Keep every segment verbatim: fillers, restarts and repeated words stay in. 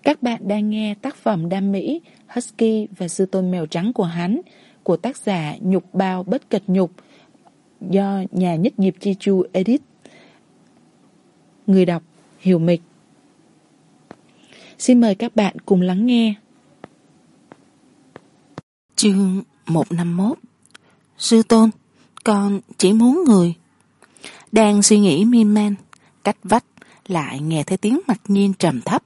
Các bạn đang nghe tác phẩm đam mỹ Husky và sư tôn mèo trắng của hắn của tác giả Nhục Bao Bất Kịch Nhục do nhà nhất nghiệp Chi Chu edit. Người đọc Hiểu Mịch. Xin mời các bạn cùng lắng nghe. Chương một trăm năm mươi mốt. Sư tôn, con chỉ muốn người. Đang suy nghĩ miên man, cách vách lại nghe thấy tiếng Mặc Nhiên trầm thấp.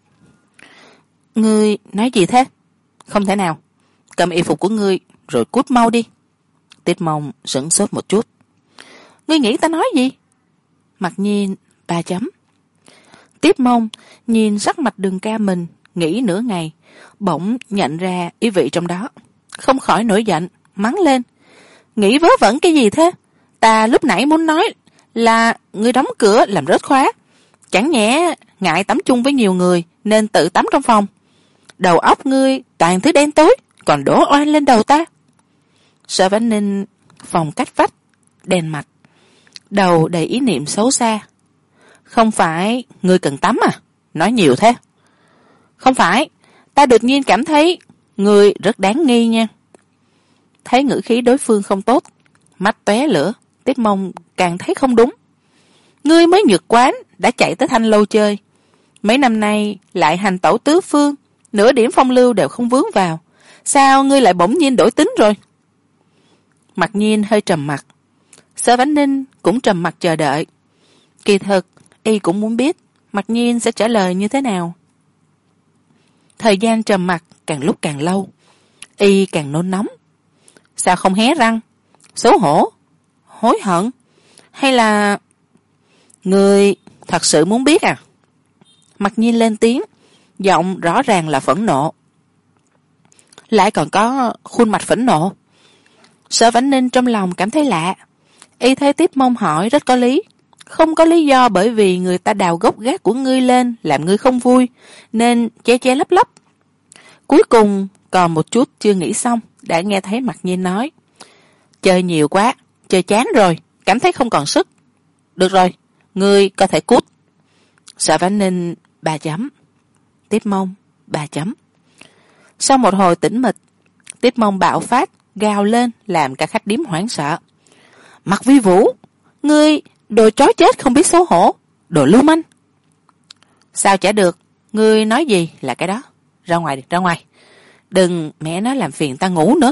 Ngươi nói gì thế? Không thể nào. Cầm y phục của ngươi rồi cút mau đi. Tiết Mông sửng sốt một chút. Ngươi nghĩ ta nói gì? Mặc Nhiên ba chấm. Tiết Mông nhìn sắc mặt Đường Ca mình, nghĩ nửa ngày, bỗng nhận ra ý vị trong đó, không khỏi nổi giận, mắng lên. Nghĩ vớ vẩn cái gì thế? Ta lúc nãy muốn nói là ngươi đóng cửa làm rớt khóa. Chẳng nhẽ ngại tắm chung với nhiều người nên tự tắm trong phòng. Đầu óc ngươi toàn thứ đen tối, còn đổ oan lên đầu ta. Sở Vãn Ninh phòng cách vách, đèn mặt, đầu đầy ý niệm xấu xa. Không phải ngươi cần tắm à? Nói nhiều thế. Không phải, ta đột nhiên cảm thấy ngươi rất đáng nghi nha. Thấy ngữ khí đối phương không tốt, mắt tóe lửa, Tiết Mông càng thấy không đúng. Ngươi mới nhược quán đã chạy tới Thanh Lâu chơi, mấy năm nay lại hành tẩu tứ phương, nửa điểm phong lưu đều không vướng vào, sao ngươi lại bỗng nhiên đổi tính rồi? Mặc Nhiên hơi trầm mặc, Sở Vãn Ninh cũng trầm mặc chờ đợi. Kỳ thực y cũng muốn biết Mặc Nhiên sẽ trả lời như thế nào. Thời gian trầm mặc càng lúc càng lâu, y càng nôn nóng. Sao không hé răng? Xấu hổ? Hối hận? Hay là... Ngươi thật sự muốn biết à? Mặc Nhiên lên tiếng, giọng rõ ràng là phẫn nộ. Lại còn có khuôn mặt phẫn nộ. Sở Vãn Ninh trong lòng cảm thấy lạ. Y thấy Tiết Mông hỏi rất có lý. Không có lý do bởi vì người ta đào gốc gác của ngươi lên làm ngươi không vui, nên che che lấp lấp. Cuối cùng còn một chút chưa nghĩ xong, đã nghe thấy Mặc Nhiên nói. Chơi nhiều quá, chơi chán rồi, cảm thấy không còn sức. Được rồi, ngươi có thể cút. Sở Vãn Ninh ba chấm. Tiết Mông ba chấm. Sau một hồi tĩnh mịch, Tiết Mông bạo phát gào lên làm cả khách điếm hoảng sợ. Mặc Vi Vũ, ngươi đồ chó chết không biết xấu hổ, đồ lưu manh. Sao chả được, ngươi nói gì là cái đó. Ra ngoài đi, ra ngoài. Đừng mẹ nó làm phiền ta ngủ nữa.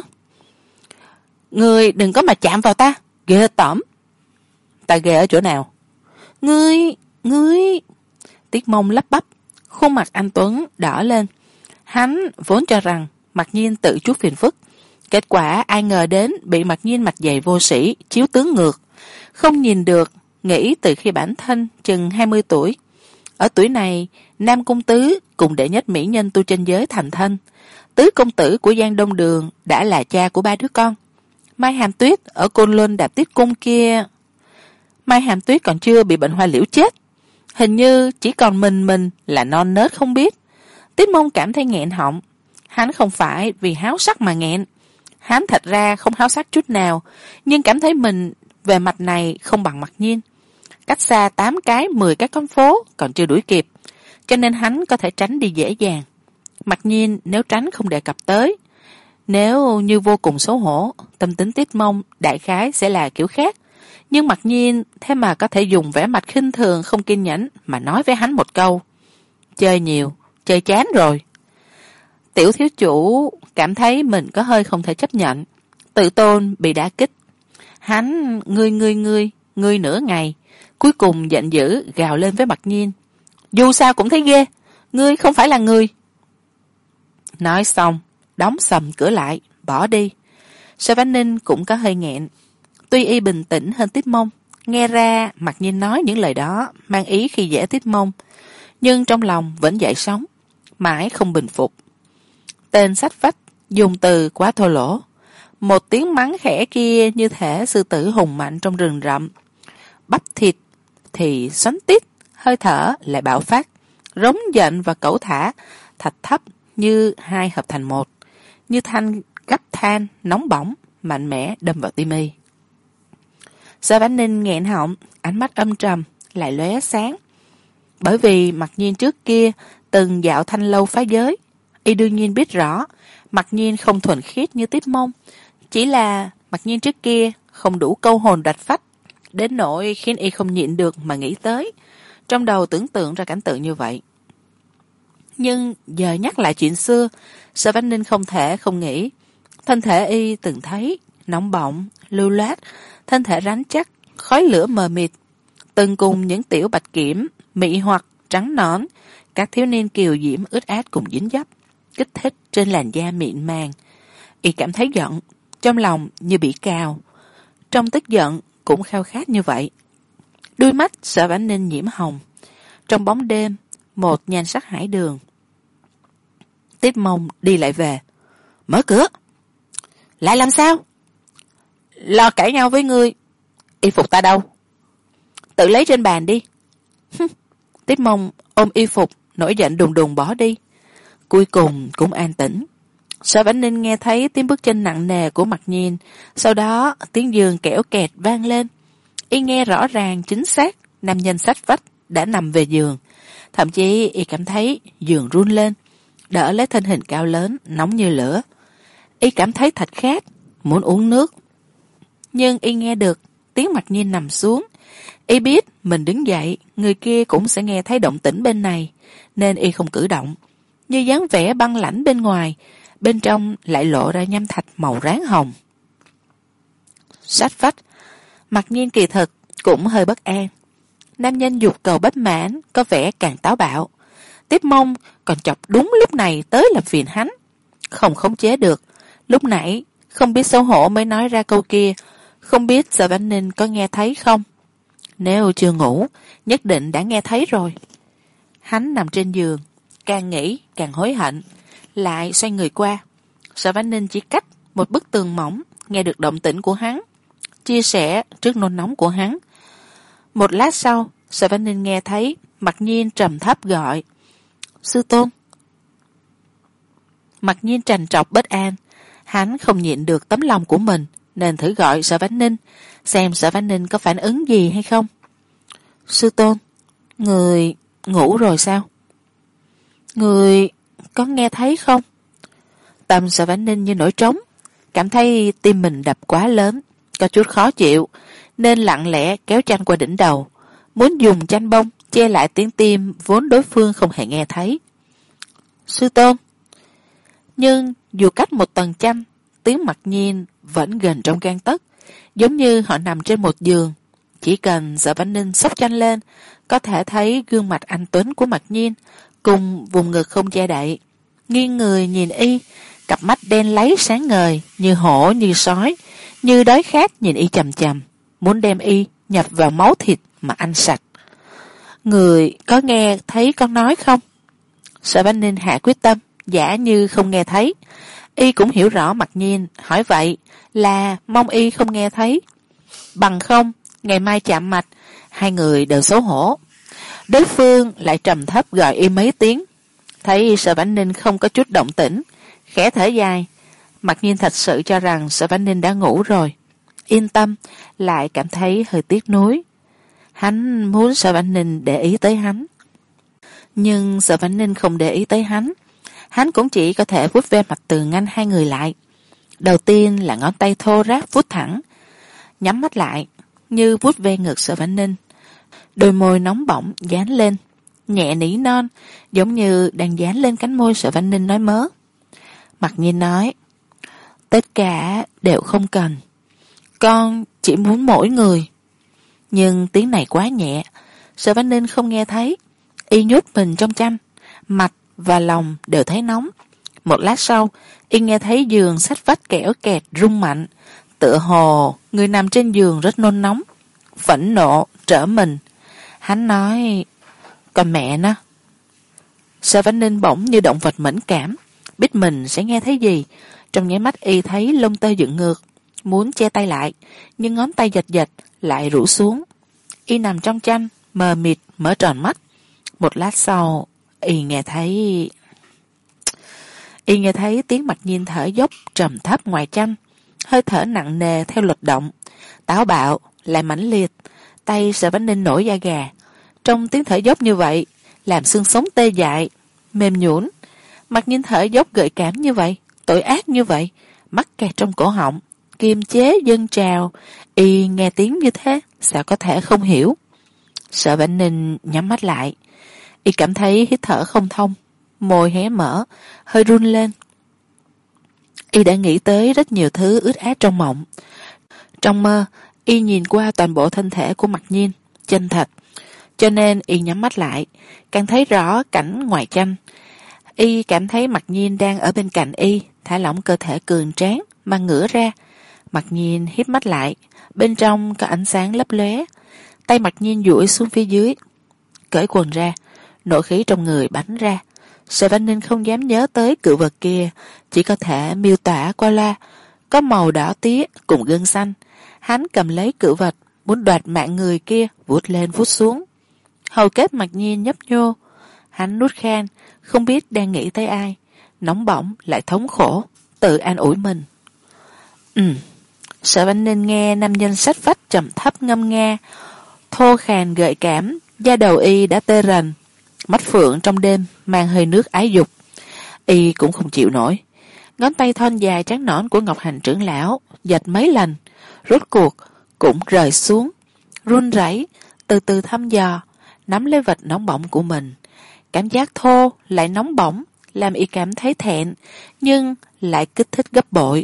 Ngươi đừng có mà chạm vào ta, ghê tởm. Ta ghê ở chỗ nào? Ngươi, ngươi... Tiết Mông lắp bắp, khuôn mặt anh Tuấn đỏ lên. Hắn vốn cho rằng Mặc Nhiên tự chuốc phiền phức, kết quả ai ngờ đến bị Mặc Nhiên mặt dày vô sĩ chiếu tướng ngược, không nhìn được. Nghĩ từ khi bản thân chừng hai mươi tuổi, ở tuổi này Nam Cung Tứ cùng đệ nhất mỹ nhân tu chân giới thành thân, tứ công tử của Giang Đông Đường đã là cha của ba đứa con. Mai Hàm Tuyết ở Côn Luân Đạp Tiết Cung kia, Mai Hàm Tuyết còn chưa bị bệnh hoa liễu chết, hình như chỉ còn mình mình là non nớt không biết. Tiết Mông cảm thấy nghẹn họng. Hắn không phải vì háo sắc mà nghẹn, hắn thật ra không háo sắc chút nào, nhưng cảm thấy mình về mặt này không bằng Mặc Nhiên. Cách xa tám cái mười cái con phố còn chưa đuổi kịp, cho nên hắn có thể tránh đi dễ dàng. Mặc Nhiên nếu tránh không đề cập tới, nếu như vô cùng xấu hổ, tâm tính Tiết Mông đại khái sẽ là kiểu khác. Nhưng Mặc Nhiên thế mà có thể dùng vẻ mặt khinh thường không kiên nhẫn mà nói với hắn một câu. Chơi nhiều, chơi chán rồi. Tiểu thiếu chủ cảm thấy mình có hơi không thể chấp nhận, tự tôn bị đả kích. Hắn ngươi ngươi ngươi, ngươi nửa ngày, cuối cùng giận dữ gào lên với Mặc Nhiên. Dù sao cũng thấy ghê, ngươi không phải là người. Nói xong, đóng sầm cửa lại, bỏ đi. Sở Vãn Ninh cũng có hơi nghẹn. Tuy y bình tĩnh hơn Tiết Mông, nghe ra Mặc Nhiên nói những lời đó mang ý khi dễ Tiết Mông, nhưng trong lòng vẫn dậy sóng, mãi không bình phục. Tên sách vách dùng từ quá thô lỗ, một tiếng mắng khẽ kia như thể sư tử hùng mạnh trong rừng rậm. Bắp thịt thì xoắn tít, hơi thở lại bạo phát, rống giận và cẩu thả, thạch thấp như hai hợp thành một, như thanh gấp than nóng bỏng mạnh mẽ đâm vào tim y. Sở Vãn Ninh nghẹn họng, ánh mắt âm trầm lại lóe sáng. Bởi vì Mặc Nhiên trước kia từng dạo thanh lâu phá giới, y đương nhiên biết rõ Mặc Nhiên không thuần khiết như Tiếp Mông, chỉ là Mặc Nhiên trước kia không đủ câu hồn đoạt phách, đến nỗi khiến y không nhịn được mà nghĩ tới, trong đầu tưởng tượng ra cảnh tượng như vậy. Nhưng giờ nhắc lại chuyện xưa, Sở Vãn Ninh không thể không nghĩ, thân thể y từng thấy nóng bỏng, lưu loát, thân thể rắn chắc, khói lửa mờ mịt, từng cùng những tiểu bạch kiểm, mị hoặc, trắng nõn, các thiếu niên kiều diễm ướt át cùng dính dấp, kích thích trên làn da mịn màng. Y cảm thấy giận, trong lòng như bị cào, trong tức giận cũng khao khát như vậy. Đôi mắt Sở Vãn Ninh nhiễm hồng. Trong bóng đêm, một nhan sắc hải đường. Tiếp Mông đi lại về. Mở cửa. Lại làm sao? Lo cãi nhau với ngươi. Y phục ta đâu? Tự lấy trên bàn đi. Tiếp Mông ôm y phục, nổi giận đùng đùng bỏ đi. Cuối cùng cũng an tĩnh. Sở Vãn Ninh nghe thấy tiếng bước chân nặng nề của Mặc Nhiên, sau đó tiếng giường kẽo kẹt vang lên. Y nghe rõ ràng chính xác, nam nhân xách vách đã nằm về giường. Thậm chí y cảm thấy giường run lên, đỡ lấy thân hình cao lớn, nóng như lửa. Y cảm thấy thật khát, muốn uống nước. Nhưng y nghe được tiếng Mặc Nhiên nằm xuống. Y biết mình đứng dậy, người kia cũng sẽ nghe thấy động tĩnh bên này, nên y không cử động. Như dáng vẻ băng lãnh bên ngoài, bên trong lại lộ ra nhâm thạch màu ráng hồng. Sách vách, Mặc Nhiên kỳ thực cũng hơi bất an. Nam nhân dục cầu bất mãn, có vẻ càng táo bạo. Tiếp Mông còn chọc đúng lúc này tới làm phiền hắn. Không khống chế được, lúc nãy không biết xấu hổ mới nói ra câu kia, không biết Sở Vãn Ninh có nghe thấy không. Nếu chưa ngủ, nhất định đã nghe thấy rồi. Hắn nằm trên giường, càng nghĩ càng hối hận, lại xoay người qua. Sở Vãn Ninh chỉ cách một bức tường mỏng, nghe được động tĩnh của hắn, chia sẻ trước nôn nóng của hắn. Một lát sau, Sở Vãn Ninh nghe thấy Mặc Nhiên trầm thấp gọi, sư tôn. Mặc Nhiên trằn trọc bất an, hắn không nhịn được tấm lòng của mình, nên thử gọi Sở Vãn Ninh, xem Sở Vãn Ninh có phản ứng gì hay không. Sư tôn, người ngủ rồi sao? Người có nghe thấy không? Tâm Sở Vãn Ninh như nổi trống, cảm thấy tim mình đập quá lớn, có chút khó chịu, nên lặng lẽ kéo chăn qua đỉnh đầu, muốn dùng chăn bông che lại tiếng tim vốn đối phương không hề nghe thấy. Sư tôn. Nhưng dù cách một tầng chăn, tiếng Mặc Nhiên vẫn gần trong gang tấc, giống như họ nằm trên một giường. Chỉ cần Sở Vãn Ninh xốc chăn lên, có thể thấy gương mặt anh tuấn của Mặc Nhiên cùng vùng ngực không che đậy. Nghiêng người nhìn y, cặp mắt đen láy sáng ngời, như hổ như sói, như đói khát nhìn y chằm chằm, muốn đem y nhập vào máu thịt mà ăn sạch. Người có nghe thấy con nói không? Sở Vãn Ninh hạ quyết tâm, giả như không nghe thấy. Y cũng hiểu rõ Mặc Nhiên hỏi vậy là mong y không nghe thấy. Bằng không, ngày mai chạm mặt, hai người đều xấu hổ. Đối phương lại trầm thấp gọi y mấy tiếng. Thấy Sở Vãn Ninh không có chút động tĩnh, khẽ thở dài. Mặc Nhiên thật sự cho rằng Sở Vãn Ninh đã ngủ rồi. Yên tâm, lại cảm thấy hơi tiếc nuối. Hắn muốn Sở Vãn Ninh để ý tới hắn. Nhưng Sở Vãn Ninh không để ý tới hắn. Hắn cũng chỉ có thể vuốt ve mặt tường ngăn hai người lại. Đầu tiên là ngón tay thô ráp vuốt thẳng, nhắm mắt lại, như vuốt ve ngực Sở Vãn Ninh. Đôi môi nóng bỏng dán lên, nhẹ nỉ non, giống như đang dán lên cánh môi Sở Vãn Ninh nói mớ. Mặc Nhiên nói, tất cả đều không cần. Con chỉ muốn mỗi người. Nhưng tiếng này quá nhẹ, Sở Vãn Ninh không nghe thấy. Y nhốt mình trong chăn, mặt và lòng đều thấy nóng. Một lát sau, y nghe thấy giường xách vách kẽo kẹt rung mạnh, tựa hồ người nằm trên giường rất nôn nóng, phẫn nộ trở mình. Hắn nói, còn mẹ nó. Sở Vãn Ninh bỗng như động vật mẫn cảm, biết mình sẽ nghe thấy gì. Trong nháy mắt y thấy lông tơ dựng ngược, muốn che tay lại, nhưng ngón tay giật giật lại rũ xuống. Y nằm trong chăn, mờ mịt mở tròn mắt. Một lát sau, y nghe thấy y nghe thấy tiếng Mặc Nhiên thở dốc trầm thấp ngoài chăn, hơi thở nặng nề theo luật động, táo bạo lại mãnh liệt. Tay Sở Vãn Ninh nổi da gà, trong tiếng thở dốc như vậy làm xương sống tê dại. mềm nhũn. Mặc Nhiên thở dốc gợi cảm như vậy, tội ác như vậy, mắc kẹt trong cổ họng, kiềm chế dâng trào. Y nghe tiếng như thế, sao có thể không hiểu. Sở Vãn Ninh nhắm mắt lại. Y cảm thấy hít thở không thông, môi hé mở, hơi run lên. Y đã nghĩ tới rất nhiều thứ ướt át trong mộng. Trong mơ, Y nhìn qua toàn bộ thân thể của Mặc Nhiên, chân thật. Cho nên Y nhắm mắt lại, càng thấy rõ cảnh ngoài tranh. Y cảm thấy Mặc Nhiên đang ở bên cạnh Y, thả lỏng cơ thể cường tráng mà ngửa ra. Mặc Nhiên híp mắt lại, bên trong có ánh sáng lấp lóe. Tay Mặc Nhiên duỗi xuống phía dưới, cởi quần ra, nộ khí trong người bắn ra. Sở Vãn Ninh không dám nhớ tới cự vật kia, chỉ có thể miêu tả qua loa. Có màu đỏ tía cùng gân xanh. Hắn cầm lấy cự vật, muốn đoạt mạng người kia, vuốt lên vuốt xuống. Hầu kết Mặc Nhiên nhấp nhô. Hắn nuốt khan, không biết đang nghĩ tới ai. Nóng bỏng lại thống khổ, tự an ủi mình. Ừ. Sở Vãn Ninh nghe nam nhân sách vách trầm thấp ngâm nga, thô khàn gợi cảm, da đầu Y đã tê rần. Mắt phượng trong đêm mang hơi nước ái dục. Y cũng không chịu nổi. Ngón tay thon dài trắng nõn của Ngọc Hành trưởng lão giật mấy lần, rốt cuộc cũng rời xuống, run rẩy, từ từ thăm dò, nắm lấy vật nóng bỏng của mình. Cảm giác thô lại nóng bỏng làm Y cảm thấy thẹn, nhưng lại kích thích gấp bội.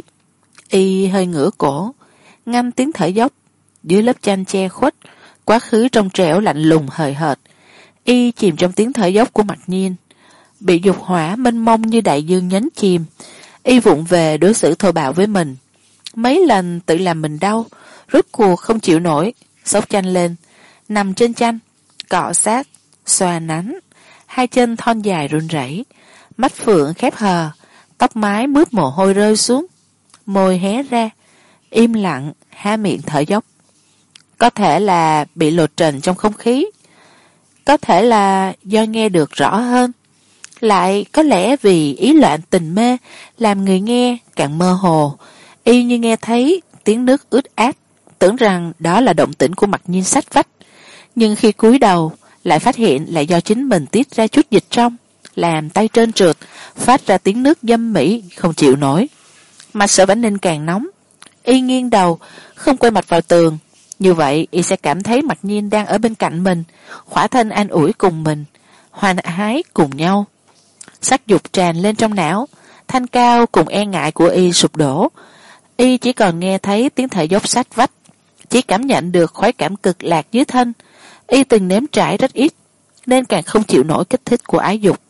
Y hơi ngửa cổ, ngâm tiếng thở dốc. Dưới lớp tranh che khuất, quá khứ trong trẻo lạnh lùng hời hợt. Y chìm trong tiếng thở dốc của Mặc Nhiên. Bị dục hỏa mênh mông như đại dương nhấn chìm. Y vụng về đối xử thô bạo với mình. Mấy lần tự làm mình đau, rốt cuộc không chịu nổi, xốc tranh lên, nằm trên tranh, cọ sát, xoa nắn. Hai chân thon dài run rẩy, mắt phượng khép hờ, tóc mái mướt mồ hôi rơi xuống, môi hé ra, im lặng, há miệng thở dốc. Có thể là bị lột trần trong không khí, có thể là do nghe được rõ hơn, lại có lẽ vì ý loạn tình mê làm người nghe càng mơ hồ. Y như nghe thấy tiếng nước ướt át, tưởng rằng đó là động tĩnh của Mặc Nhiên sách vách, nhưng khi cúi đầu lại phát hiện là do chính mình tiết ra chút dịch trong, làm tay trơn trượt, phát ra tiếng nước dâm mỹ không chịu nổi. Mà Sở Vãn Ninh càng nóng. Y nghiêng đầu, không quay mặt vào tường. Như vậy Y sẽ cảm thấy Mặc Nhiên đang ở bên cạnh mình, khỏa thân an ủi cùng mình, hoan hái cùng nhau. Sắc dục tràn lên trong não, thanh cao cùng e ngại của Y sụp đổ. Y chỉ còn nghe thấy tiếng thở dốc sát vách, chỉ cảm nhận được khoái cảm cực lạc dưới thân. Y từng nếm trải rất ít, nên càng không chịu nổi kích thích của ái dục.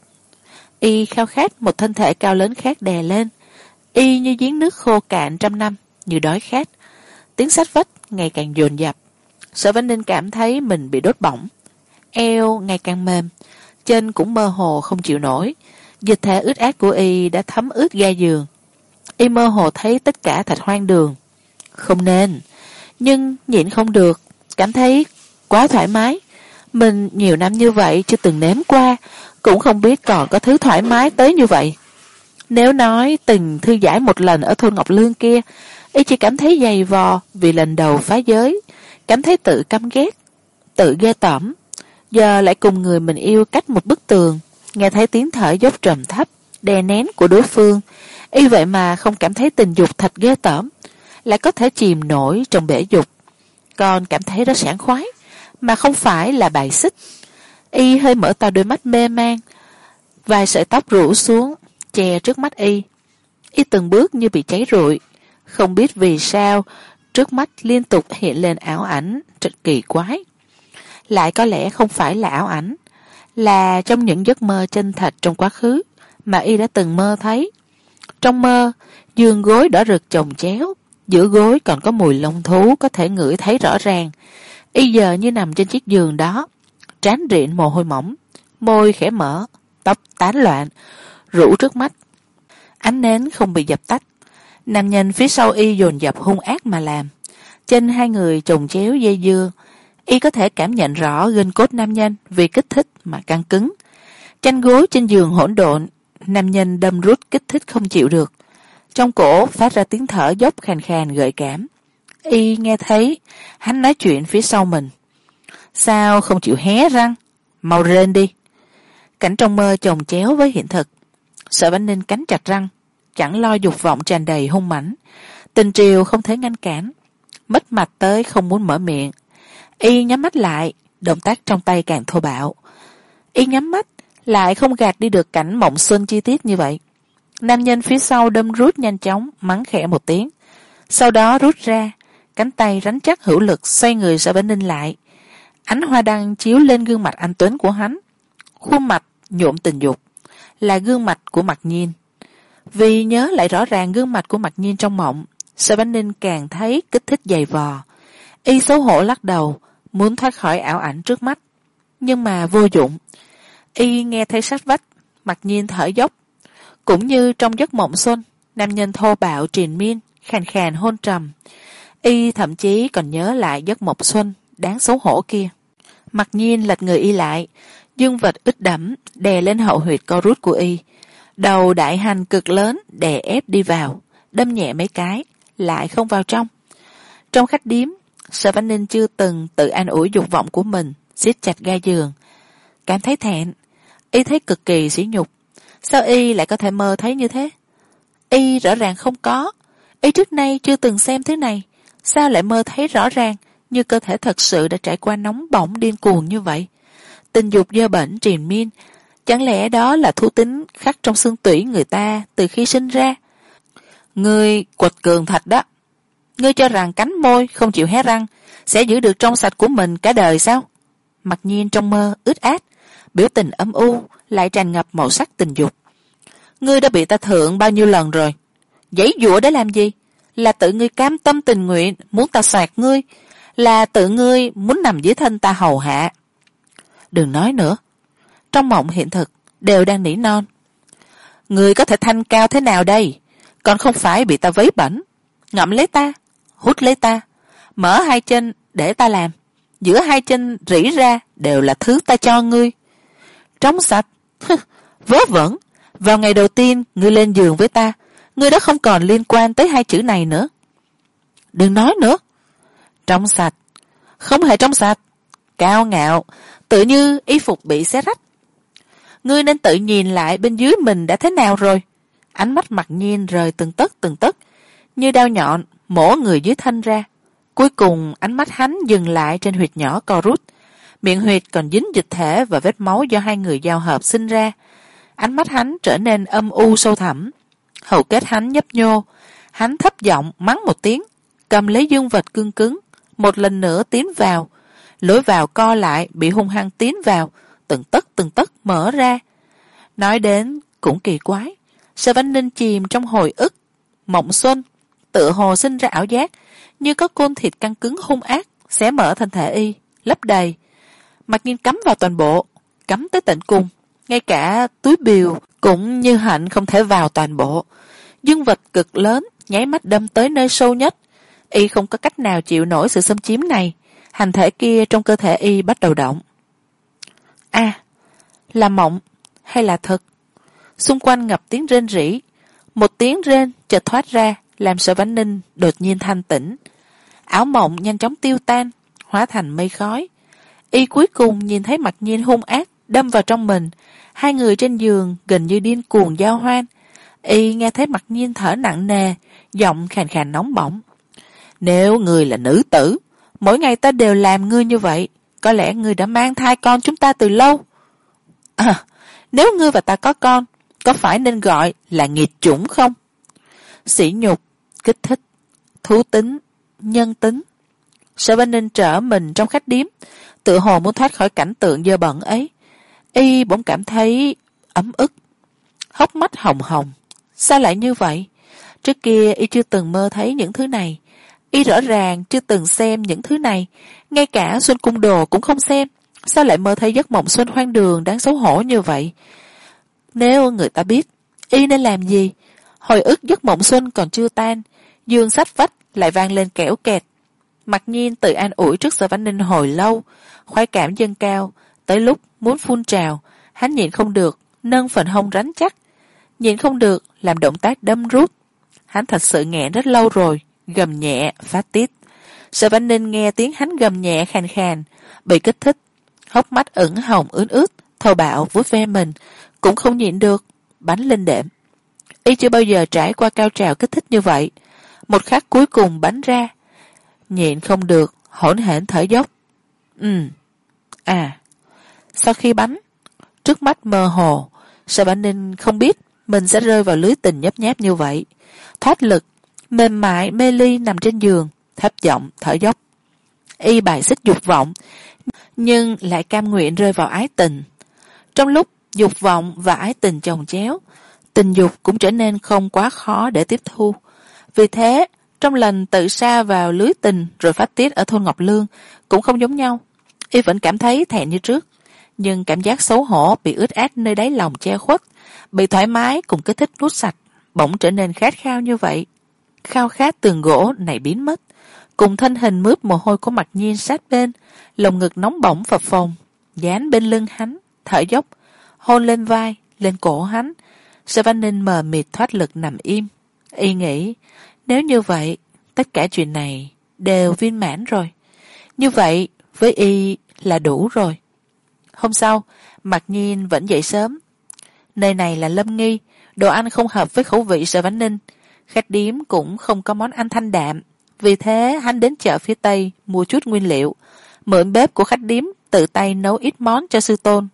Y khao khát một thân thể cao lớn khác đè lên. Y như giếng nước khô cạn trăm năm, như đói khát. Tiếng sát vách ngày càng dồn dập. Sở Vãn Ninh cảm thấy mình bị đốt bỏng. Eo ngày càng mềm, chân cũng mơ hồ không chịu nổi. Dịch thể ướt át của Y đã thấm ướt ga giường. Y mơ hồ thấy tất cả thật hoang đường. Không nên, nhưng nhịn không được, cảm thấy quá thoải mái. Mình nhiều năm như vậy chưa từng nếm qua, cũng không biết còn có thứ thoải mái tới như vậy. Nếu nói từng thư giải một lần ở thôn Ngọc Lương kia, Y chỉ cảm thấy dày vò vì lần đầu phá giới, cảm thấy tự căm ghét, tự ghê tởm. Giờ lại cùng người mình yêu cách một bức tường, nghe thấy tiếng thở dốc trầm thấp, đè nén của đối phương. Y vậy mà không cảm thấy tình dục thật ghê tởm, lại có thể chìm nổi trong bể dục. Còn cảm thấy rất sảng khoái, mà không phải là bài xích. Y hơi mở to đôi mắt mê man, vài sợi tóc rủ xuống, che trước mắt Y. Y từng bước như bị cháy rụi, không biết vì sao trước mắt liên tục hiện lên ảo ảnh rất kỳ quái. Lại có lẽ không phải là ảo ảnh, là trong những giấc mơ chân thật trong quá khứ mà Y đã từng mơ thấy. Trong mơ, giường gối đỏ rực chồng chéo, giữa gối còn có mùi lông thú có thể ngửi thấy rõ ràng. Y giờ như nằm trên chiếc giường đó, trán rịn mồ hôi mỏng, môi khẽ mở, tóc tán loạn, rũ trước mắt. Ánh nến không bị dập tắt. Nam nhân phía sau Y dồn dập hung ác mà làm. Trên hai người chồng chéo dây dưa, Y có thể cảm nhận rõ gân cốt nam nhân vì kích thích mà căng cứng. Tranh gối trên giường hỗn độn, nam nhân đâm rút kích thích không chịu được. Trong cổ phát ra tiếng thở dốc khàn khàn gợi cảm. Y nghe thấy hắn nói chuyện phía sau mình. Sao không chịu hé răng? Mau rên đi. Cảnh trong mơ chồng chéo với hiện thực. Sở Vãn Ninh cắn chặt răng, chẳng lo dục vọng tràn đầy hung mãnh. Tình triều không thể ngăn cản, mất mặt tới không muốn mở miệng. Y nhắm mắt lại, động tác trong tay càng thô bạo. Y nhắm mắt lại không gạt đi được cảnh mộng xuân chi tiết như vậy. Nam nhân phía sau đâm rút nhanh chóng, mắng khẽ một tiếng, sau đó rút ra, cánh tay rắn chắc hữu lực xoay người Sở Vãn Ninh lại. Ánh hoa đăng chiếu lên gương mặt anh tuấn của hắn, khuôn mặt nhuộm tình dục, là gương mặt của Mặc Nhiên. Vì nhớ lại rõ ràng gương mặt của Mặc Nhiên trong mộng, Sở Vãn Ninh càng thấy kích thích dày vò. Y xấu hổ lắc đầu, muốn thoát khỏi ảo ảnh trước mắt, nhưng mà vô dụng. Y nghe thấy sát vách Mặc Nhiên thở dốc, cũng như trong giấc mộng xuân, nam nhân thô bạo triền miên, khàn khàn hôn trầm. Y thậm chí còn nhớ lại giấc mộng xuân đáng xấu hổ kia. Mặc Nhiên lệch người Y lại, dương vật ướt đẫm đè lên hậu huyệt co rút của Y. Đầu đại hành cực lớn đè ép đi vào, đâm nhẹ mấy cái, lại không vào trong. Trong khách điếm, Sở Vãn Ninh chưa từng tự an ủi dục vọng của mình, siết chặt ga giường. Cảm thấy thẹn, Y thấy cực kỳ sỉ nhục. Sao Y lại có thể mơ thấy như thế? Y rõ ràng không có. Y trước nay chưa từng xem thứ này, sao lại mơ thấy rõ ràng như cơ thể thật sự đã trải qua nóng bỏng điên cuồng như vậy? Tình dục dơ bẩn triền miên, chẳng lẽ đó là thú tính khắc trong xương tủy người ta từ khi sinh ra? Ngươi quật cường thật đó. Ngươi cho rằng cắn môi không chịu hé răng sẽ giữ được trong sạch của mình cả đời sao? Mặc Nhiên trong mơ ướt át, biểu tình âm u lại tràn ngập màu sắc tình dục. Ngươi đã bị ta thượng bao nhiêu lần rồi? Giãy giụa để làm gì? Là tự ngươi cam tâm tình nguyện muốn ta soạt ngươi, là tự ngươi muốn nằm dưới thân ta hầu hạ. Đừng nói nữa. Trong mộng hiện thực đều đang nỉ non. Ngươi có thể thanh cao thế nào đây? Còn không phải bị ta vấy bẩn, ngậm lấy ta, hút lấy ta, mở hai chân để ta làm, giữa hai chân rỉ ra đều là thứ ta cho ngươi. Trong sạch, vớ vẩn. Vào ngày đầu tiên ngươi lên giường với ta, ngươi đã không còn liên quan tới hai chữ này nữa. Đừng nói nữa. Trong sạch, không hề trong sạch, cao ngạo, tự như y phục bị xé rách. Ngươi nên tự nhìn lại bên dưới mình đã thế nào rồi. Ánh mắt Mặc Nhiên rời từng tấc từng tấc, như đao nhọn mổ người dưới thân ra. Cuối cùng ánh mắt hắn dừng lại trên huyệt nhỏ co rút, miệng huyệt còn dính dịch thể và vết máu do hai người giao hợp sinh ra. Ánh mắt hắn trở nên âm u sâu thẳm, hầu kết hắn nhấp nhô. Hắn thấp giọng mắng một tiếng, cầm lấy dương vật cương cứng, một lần nữa tiến vào. Lối vào co lại bị hung hăng tiến vào, từng tấc từng tấc mở ra. Nói đến cũng kỳ quái, Sở Vãn Ninh chìm trong hồi ức mộng xuân, tựa hồ sinh ra ảo giác như có côn thịt căng cứng hung ác xé mở thân thể Y, lấp đầy. Mặc Nhiên cắm vào toàn bộ, cắm tới tận cùng, ngay cả túi bìu cũng như hạnh không thể vào toàn bộ. Dương vật cực lớn nháy mắt đâm tới nơi sâu nhất. Y không có cách nào chịu nổi sự xâm chiếm này. Hành thể kia trong cơ thể Y bắt đầu động. À, là mộng hay là thật? Xung quanh ngập tiếng rên rỉ. Một tiếng rên chợt thoát ra làm Sở Vãn Ninh đột nhiên thanh tỉnh. Ảo mộng nhanh chóng tiêu tan, hóa thành mây khói. Y cuối cùng nhìn thấy Mặc Nhiên hung ác đâm vào trong mình. Hai người trên giường gần như điên cuồng giao hoan. Y nghe thấy Mặc Nhiên thở nặng nề, giọng khàn khàn nóng bỏng. Nếu ngươi là nữ tử, mỗi ngày ta đều làm ngươi như vậy, có lẽ ngươi đã mang thai con chúng ta từ lâu. À, nếu ngươi và ta có con, có phải nên gọi là nghiệt chủng không? Sỉ nhục, kích thích, thú tính, nhân tính. Sở Vãn Ninh trở mình trong khách điếm, tựa hồ muốn thoát khỏi cảnh tượng dơ bẩn ấy. Y bỗng cảm thấy ấm ức, hốc mắt hồng hồng. Sao lại như vậy? Trước kia Y chưa từng mơ thấy những thứ này. Y rõ ràng chưa từng xem những thứ này, ngay cả Xuân Cung Đồ cũng không xem. Sao lại mơ thấy giấc mộng xuân hoang đường đáng xấu hổ như vậy? Nếu người ta biết, Y nên làm gì? Hồi ức giấc mộng xuân còn chưa tan, giường sách vách lại vang lên kẽo kẹt. Mặc Nhiên tự an ủi trước Sở Vãn Ninh hồi lâu, khoái cảm dâng cao, tới lúc muốn phun trào, hắn nhịn không được, nâng phần hông rắn chắc, nhịn không được làm động tác đâm rút. Hắn thật sự nghẹn rất lâu rồi, gầm nhẹ phát tiết. Sở Vãn Ninh nghe tiếng hắn gầm nhẹ khàn khàn, bị kích thích, hốc mắt ửng hồng ướt ướt, thô bạo vuốt ve mình, cũng không nhịn được, bắn lên đệm. Y chưa bao giờ trải qua cao trào kích thích như vậy. Một khắc cuối cùng bắn ra, nhịn không được, hỗn hển thở dốc. Ừ, à, sau khi bắn, trước mắt mơ hồ, Sở Vãn Ninh không biết mình sẽ rơi vào lưới tình nhấp nháp như vậy. Thoát lực, mềm mại mê ly nằm trên giường, thấp giọng thở dốc. Y bài xích dục vọng, nhưng lại cam nguyện rơi vào ái tình. Trong lúc dục vọng và ái tình chồng chéo, tình dục cũng trở nên không quá khó để tiếp thu. Vì thế, trong lần tự sa vào lưới tình rồi phát tiết ở thôn Ngọc Lương cũng không giống nhau. Y vẫn cảm thấy thẹn như trước, nhưng cảm giác xấu hổ bị ướt át nơi đáy lòng che khuất, bị thoải mái cùng kích thích nuốt sạch, bỗng trở nên khát khao như vậy. Khao khát tường gỗ này biến mất, cùng thân hình mướt mồ hôi của Mặc Nhiên sát bên, lồng ngực nóng bỏng phập phồng, dán bên lưng hắn, thở dốc, hôn lên vai, lên cổ hắn. Sở Vãn Ninh mờ mịt thoát lực nằm im. Y nghĩ, nếu như vậy, tất cả chuyện này đều viên mãn rồi. Như vậy, với Y là đủ rồi. Hôm sau, Mặc Nhiên vẫn dậy sớm. Nơi này là Lâm Nghi, đồ ăn không hợp với khẩu vị Sở Vãn Ninh. Khách điếm cũng không có món ăn thanh đạm. Vì thế, hắn đến chợ phía Tây mua chút nguyên liệu, mượn bếp của khách điếm tự tay nấu ít món cho sư tôn.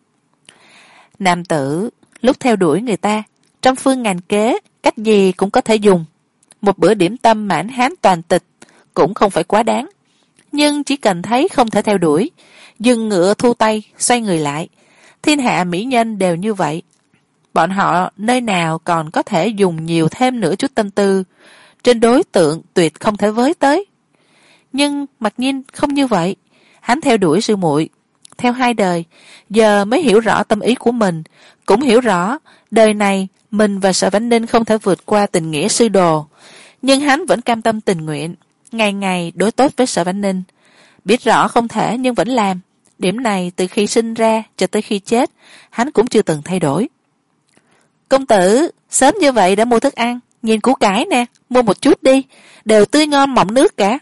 Nam tử, lúc theo đuổi người ta, trăm phương ngàn kế, cách gì cũng có thể dùng. Một bữa điểm tâm mãn hán toàn tịch cũng không phải quá đáng. Nhưng chỉ cần thấy không thể theo đuổi, dừng ngựa thu tay, xoay người lại. Thiên hạ mỹ nhân đều như vậy. Bọn họ nơi nào còn có thể dùng nhiều thêm nữa chút tâm tư trên đối tượng tuyệt không thể với tới. Nhưng Mặc Nhiên không như vậy. Hắn theo đuổi sư muội, theo hai đời, giờ mới hiểu rõ tâm ý của mình, cũng hiểu rõ đời này mình và Sở Vãn Ninh không thể vượt qua tình nghĩa sư đồ. Nhưng hắn vẫn cam tâm tình nguyện, ngày ngày đối tốt với Sở Vãn Ninh. Biết rõ không thể nhưng vẫn làm. Điểm này từ khi sinh ra cho tới khi chết, hắn cũng chưa từng thay đổi. Công tử, sớm như vậy đã mua thức ăn, nhìn củ cải nè, mua một chút đi, đều tươi ngon mọng nước cả.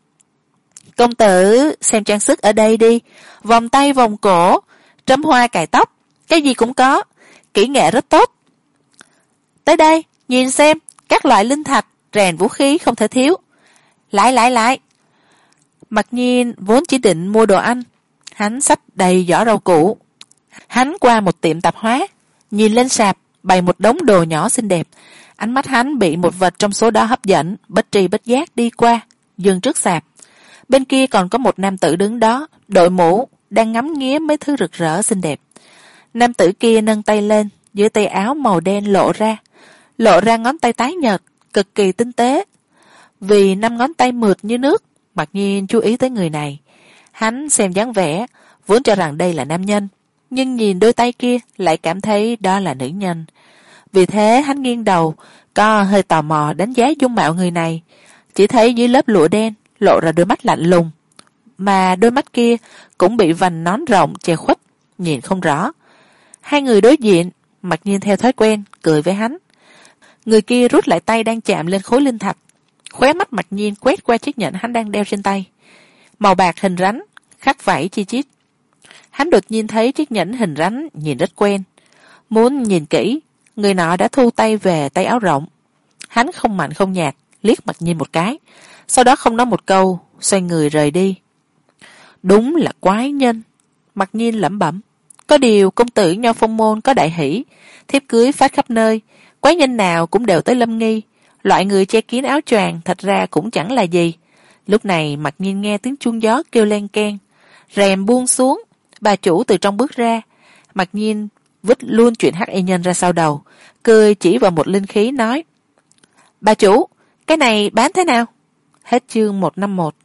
Công tử, xem trang sức ở đây đi, vòng tay vòng cổ, trâm hoa cài tóc, cái gì cũng có, kỹ nghệ rất tốt. Tới đây, nhìn xem, các loại linh thạch, rèn vũ khí không thể thiếu. Lại lại lại. Mặc Nhiên vốn chỉ định mua đồ ăn, hắn xách đầy giỏ rau củ. Hắn qua một tiệm tạp hóa, nhìn lên sạp bày một đống đồ nhỏ xinh đẹp. Ánh mắt hắn bị một vật trong số đó hấp dẫn, bất tri bất giác đi qua, dừng trước sạp. Bên kia còn có một nam tử đứng đó, đội mũ, đang ngắm nghía mấy thứ rực rỡ xinh đẹp. Nam tử kia nâng tay lên, dưới tay áo màu đen lộ ra, lộ ra ngón tay tái nhợt, cực kỳ tinh tế. Vì năm ngón tay mượt như nước, Mặc Nhiên chú ý tới người này. Hắn xem dáng vẻ, vốn cho rằng đây là nam nhân, nhưng nhìn đôi tay kia lại cảm thấy đó là nữ nhân. Vì thế hắn nghiêng đầu, có hơi tò mò đánh giá dung mạo người này. Chỉ thấy dưới lớp lụa đen lộ ra đôi mắt lạnh lùng, mà đôi mắt kia cũng bị vành nón rộng che khuất, nhìn không rõ. Hai người đối diện, Mặc Nhiên theo thói quen cười với hắn. Người kia rút lại tay đang chạm lên khối linh thạch, khóe mắt Mặc Nhiên quét qua chiếc nhẫn hắn đang đeo trên tay, màu bạc hình rắn, khắc vảy chi chít. Hắn đột nhiên thấy chiếc nhẫn hình rắn nhìn rất quen, muốn nhìn kỹ, người nọ đã thu tay về tay áo rộng. Hắn không mạnh không nhạt liếc Mặc Nhiên một cái, sau đó không nói một câu, xoay người rời đi. Đúng là quái nhân, Mặc Nhiên lẩm bẩm. Có điều công tử Nho Phong môn có đại hỷ, thiếp cưới phát khắp nơi, quái nhân nào cũng đều tới Lâm Nghi. Loại người che kín áo choàng thật ra cũng chẳng là gì. Lúc này Mặc Nhiên nghe tiếng chuông gió kêu len keng, rèm buông xuống, bà chủ từ trong bước ra. Mặc Nhiên vứt luôn chuyện hắc y nhân ra sau đầu, cười chỉ vào một linh khí nói: Bà chủ, cái này bán thế nào? Hết chương một trăm năm mươi mốt.